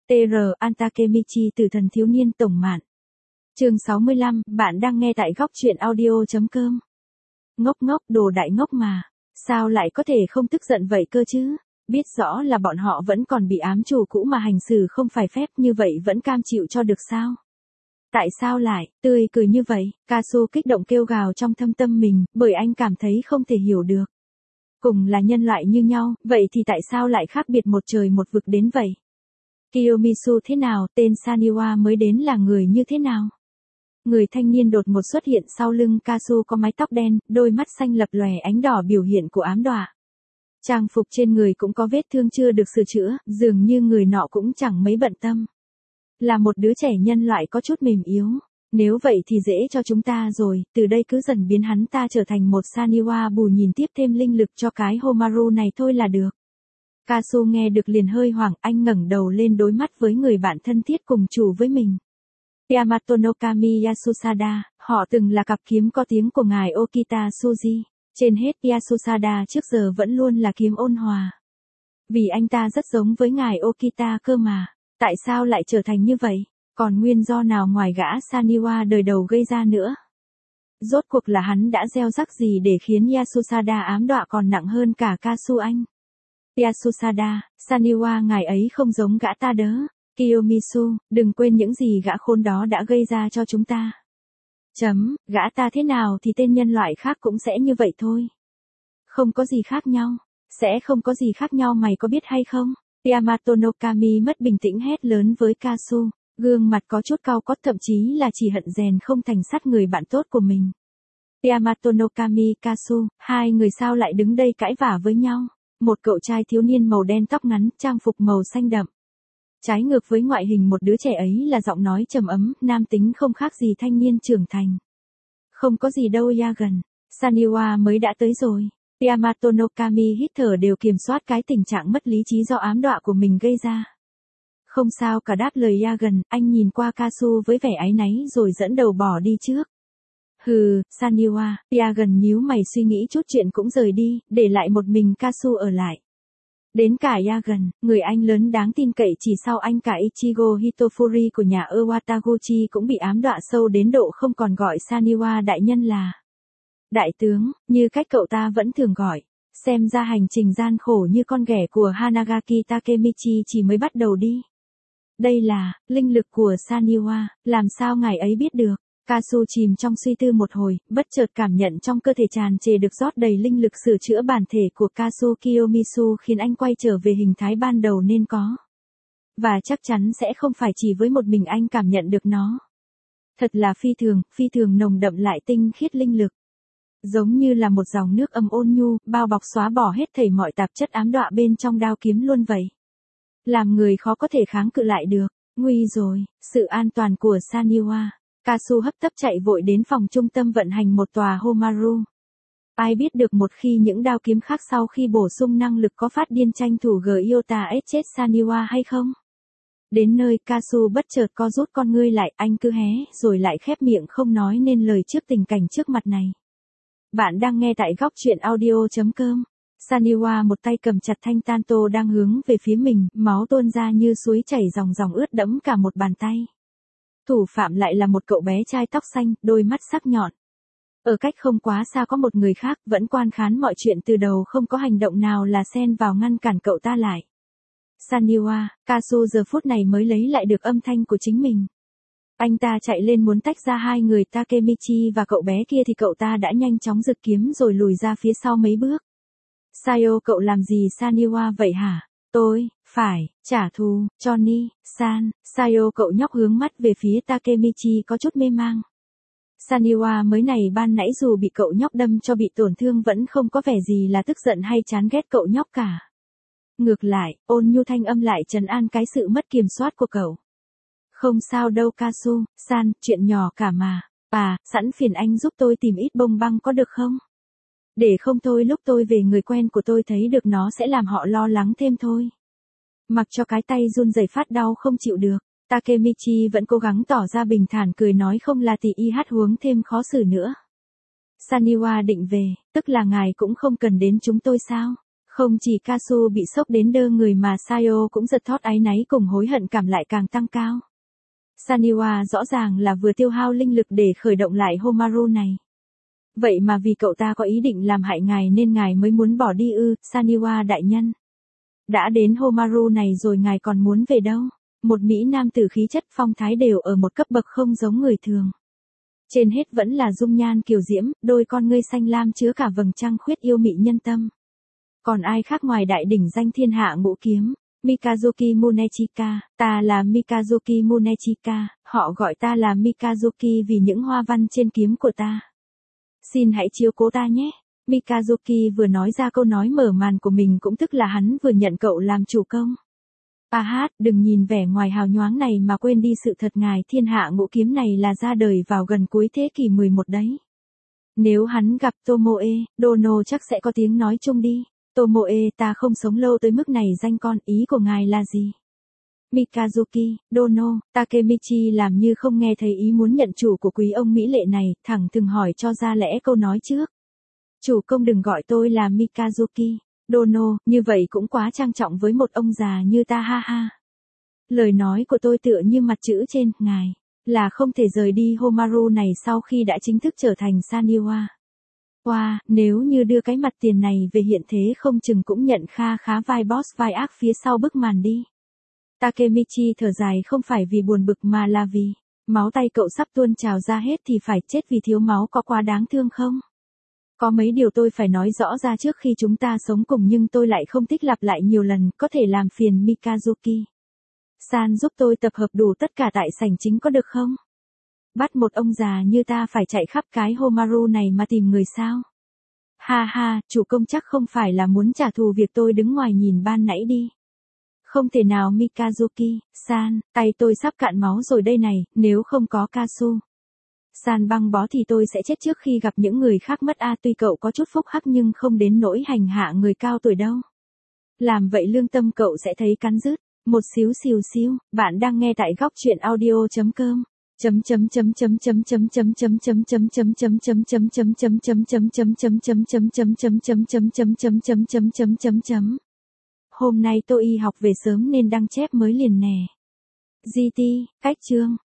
TR Antakemichi Tử thần thiếu niên tổng mạn. Chương 65, bạn đang nghe tại góc truyện audio.com. Ngốc ngốc, đồ đại ngốc mà. Sao lại có thể không tức giận vậy cơ chứ? Biết rõ là bọn họ vẫn còn bị ám chủ cũ mà hành xử không phải phép như vậy vẫn cam chịu cho được sao? Tại sao lại, tươi cười như vậy? Kasu kích động kêu gào trong thâm tâm mình, bởi anh cảm thấy không thể hiểu được. Cùng là nhân loại như nhau, vậy thì tại sao lại khác biệt một trời một vực đến vậy? Kiyomizu thế nào, tên Saniwa mới đến là người như thế nào? Người thanh niên đột ngột xuất hiện sau lưng Kasu có mái tóc đen, đôi mắt xanh lập lòe ánh đỏ biểu hiện của ám đọa. Trang phục trên người cũng có vết thương chưa được sửa chữa, dường như người nọ cũng chẳng mấy bận tâm. Là một đứa trẻ nhân loại có chút mềm yếu. Nếu vậy thì dễ cho chúng ta rồi, từ đây cứ dần biến hắn ta trở thành một Saniwa bù nhìn tiếp thêm linh lực cho cái Homaru này thôi là được. Kasu nghe được liền hơi hoảng, anh ngẩng đầu lên đối mắt với người bạn thân thiết cùng chủ với mình. Yamato no Kami Yasusada, họ từng là cặp kiếm có tiếng của ngài Okita Suji. Trên hết Yasusada trước giờ vẫn luôn là kiếm ôn hòa. Vì anh ta rất giống với ngài Okita cơ mà. Tại sao lại trở thành như vậy? Còn nguyên do nào ngoài gã Saniwa đời đầu gây ra nữa? Rốt cuộc là hắn đã gieo rắc gì để khiến Yasusada ám đọa còn nặng hơn cả Kasu anh? Yasusada, Saniwa ngài ấy không giống gã ta đớ. Kiyomizu, đừng quên những gì gã khốn đó đã gây ra cho chúng ta. Gã ta thế nào thì tên nhân loại khác cũng sẽ như vậy thôi. Không có gì khác nhau. Sẽ không có gì khác nhau mày có biết hay không? Yamato no Kami mất bình tĩnh hét lớn với Kasu, gương mặt có chút cau có thậm chí là chỉ hận rèn không thành sắt người bạn tốt của mình. Yamato no Kami, Kasu, hai người sao lại đứng đây cãi vả với nhau? Một cậu trai thiếu niên màu đen tóc ngắn, trang phục màu xanh đậm. Trái ngược với ngoại hình một đứa trẻ ấy là giọng nói trầm ấm, nam tính không khác gì thanh niên trưởng thành. Không có gì đâu Yagan, Saniwa mới đã tới rồi. Yamato no Kami hít thở đều kiểm soát cái tình trạng mất lý trí do ám đọa của mình gây ra. Không sao cả đáp lời Yagan, anh nhìn qua Kasu với vẻ áy náy rồi dẫn đầu bỏ đi trước. Hừ, Saniwa, Yagan nhíu mày suy nghĩ chút chuyện cũng rời đi, để lại một mình Kasu ở lại. Đến cả Yagan, người anh lớn đáng tin cậy chỉ sau anh cả Ichigo Hitofuri của nhà Iwataguchi cũng bị ám đọa sâu đến độ không còn gọi Saniwa đại nhân là đại tướng, như cách cậu ta vẫn thường gọi. Xem ra hành trình gian khổ như con ghẻ của Hanagaki Takemichi chỉ mới bắt đầu đi. Đây là linh lực của Saniwa, làm sao ngài ấy biết được? Kasu chìm trong suy tư một hồi, bất chợt cảm nhận trong cơ thể tràn trề được rót đầy linh lực sửa chữa bản thể của Kasu Kiyomizu khiến anh quay trở về hình thái ban đầu nên có. Và chắc chắn sẽ không phải chỉ với một mình anh cảm nhận được nó. Thật là phi thường nồng đậm lại tinh khiết linh lực. Giống như là một dòng nước ấm ôn nhu, bao bọc xóa bỏ hết thảy mọi tạp chất ám đọa bên trong đao kiếm luôn vậy. Làm người khó có thể kháng cự lại được. Nguy rồi, sự an toàn của Saniwa. Kasu hấp tấp chạy vội đến phòng trung tâm vận hành một tòa Homaru. Ai biết được một khi những đao kiếm khác sau khi bổ sung năng lực có phát điên tranh thủ Gyota ép chết Saniwa hay không? Đến nơi Kasu bất chợt co rút con ngươi lại, anh cứ hé rồi lại khép miệng không nói nên lời trước tình cảnh trước mặt này. Bạn đang nghe tại góc truyện audio.com. Saniwa một tay cầm chặt thanh tanto đang hướng về phía mình, máu tuôn ra như suối chảy ròng ròng ướt đẫm cả một bàn tay. Thủ phạm lại là một cậu bé trai tóc xanh, đôi mắt sắc nhọn. Ở cách không quá xa có một người khác vẫn quan khán mọi chuyện từ đầu không có hành động nào là xen vào ngăn cản cậu ta lại. Saniwa, Kasu giờ phút này mới lấy lại được âm thanh của chính mình. Anh ta chạy lên muốn tách ra hai người Takemichi và cậu bé kia thì cậu ta đã nhanh chóng giật kiếm rồi lùi ra phía sau mấy bước. Sayo cậu làm gì Saniwa vậy hả? Tôi, phải, trả thù, Johnny, San, Sayo cậu nhóc hướng mắt về phía Takemichi có chút mê mang. Saniwa mới này ban nãy dù bị cậu nhóc đâm cho bị tổn thương vẫn không có vẻ gì là tức giận hay chán ghét cậu nhóc cả. Ngược lại, ôn nhu thanh âm lại trấn an cái sự mất kiểm soát của cậu. Không sao đâu Kasu, San, chuyện nhỏ cả mà. Sẵn phiền anh giúp tôi tìm ít bông băng có được không? Để không thôi lúc tôi về người quen của tôi thấy được nó sẽ làm họ lo lắng thêm thôi. Mặc cho cái tay run rẩy phát đau không chịu được, Takemichi vẫn cố gắng tỏ ra bình thản cười nói không là thì y hát huống thêm khó xử nữa. Saniwa định về, tức là ngài cũng không cần đến chúng tôi sao? Không chỉ Kasu bị sốc đến đơ người mà Sayo cũng giật thót áy náy cùng hối hận cảm lại càng tăng cao. Saniwa rõ ràng là vừa tiêu hao linh lực để khởi động lại Homaru này. Vậy mà vì cậu ta có ý định làm hại ngài nên ngài mới muốn bỏ đi ư, Saniwa đại nhân. Đã đến Homaru này rồi ngài còn muốn về đâu? Một mỹ nam tử khí chất phong thái đều ở một cấp bậc không giống người thường. Trên hết vẫn là dung nhan kiều diễm, đôi con ngươi xanh lam chứa cả vầng trăng khuyết yêu mị nhân tâm. Còn ai khác ngoài đại đỉnh danh thiên hạ ngũ kiếm, Mikazuki Munechika, ta là Mikazuki Munechika, họ gọi ta là Mikazuki vì những hoa văn trên kiếm của ta. Xin hãy chiếu cố ta nhé. Mikazuki vừa nói ra câu nói mở màn của mình cũng tức là hắn vừa nhận cậu làm chủ công. Đừng nhìn vẻ ngoài hào nhoáng này mà quên đi sự thật ngài thiên hạ ngũ kiếm này là ra đời vào gần cuối thế kỷ 11 đấy. Nếu hắn gặp Tomoe, Dono chắc sẽ có tiếng nói chung đi. Tomoe ta không sống lâu tới mức này danh con, ý của ngài là gì? Mikazuki, Dono, Takemichi làm như không nghe thấy ý muốn nhận chủ của quý ông mỹ lệ này, thẳng thừng hỏi cho ra lẽ câu nói trước. Chủ công đừng gọi tôi là Mikazuki, Dono, như vậy cũng quá trang trọng với một ông già như ta ha ha. Lời nói của tôi tựa như mặt chữ trên, ngài, là không thể rời đi Homaru này sau khi đã chính thức trở thành Saniwa. Nếu như đưa cái mặt tiền này về hiện thế không chừng cũng nhận kha khá vai boss vai ác phía sau bức màn đi. Takemichi thở dài không phải vì buồn bực mà là vì, máu tay cậu sắp tuôn trào ra hết thì phải chết vì thiếu máu có quá đáng thương không? Có mấy điều tôi phải nói rõ ra trước khi chúng ta sống cùng nhưng tôi lại không thích lặp lại nhiều lần, có thể làm phiền Mikazuki San giúp tôi tập hợp đủ tất cả tại sảnh chính có được không? Bắt một ông già như ta phải chạy khắp cái Homaru này mà tìm người sao? Ha, chủ công chắc không phải là muốn trả thù việc tôi đứng ngoài nhìn ban nãy đi. Không thể nào Mikazuki San, tay tôi sắp cạn máu rồi đây này, nếu không có Kasu San băng bó thì tôi sẽ chết trước khi gặp những người khác mất tuy cậu có chút phúc hắc nhưng không đến nỗi hành hạ người cao tuổi đâu. Làm vậy lương tâm cậu sẽ thấy cắn rứt. Một xíu, bạn đang nghe tại góc truyện audio.com. Hôm nay tôi y học về sớm nên đăng chép mới liền nè. GT, cách chương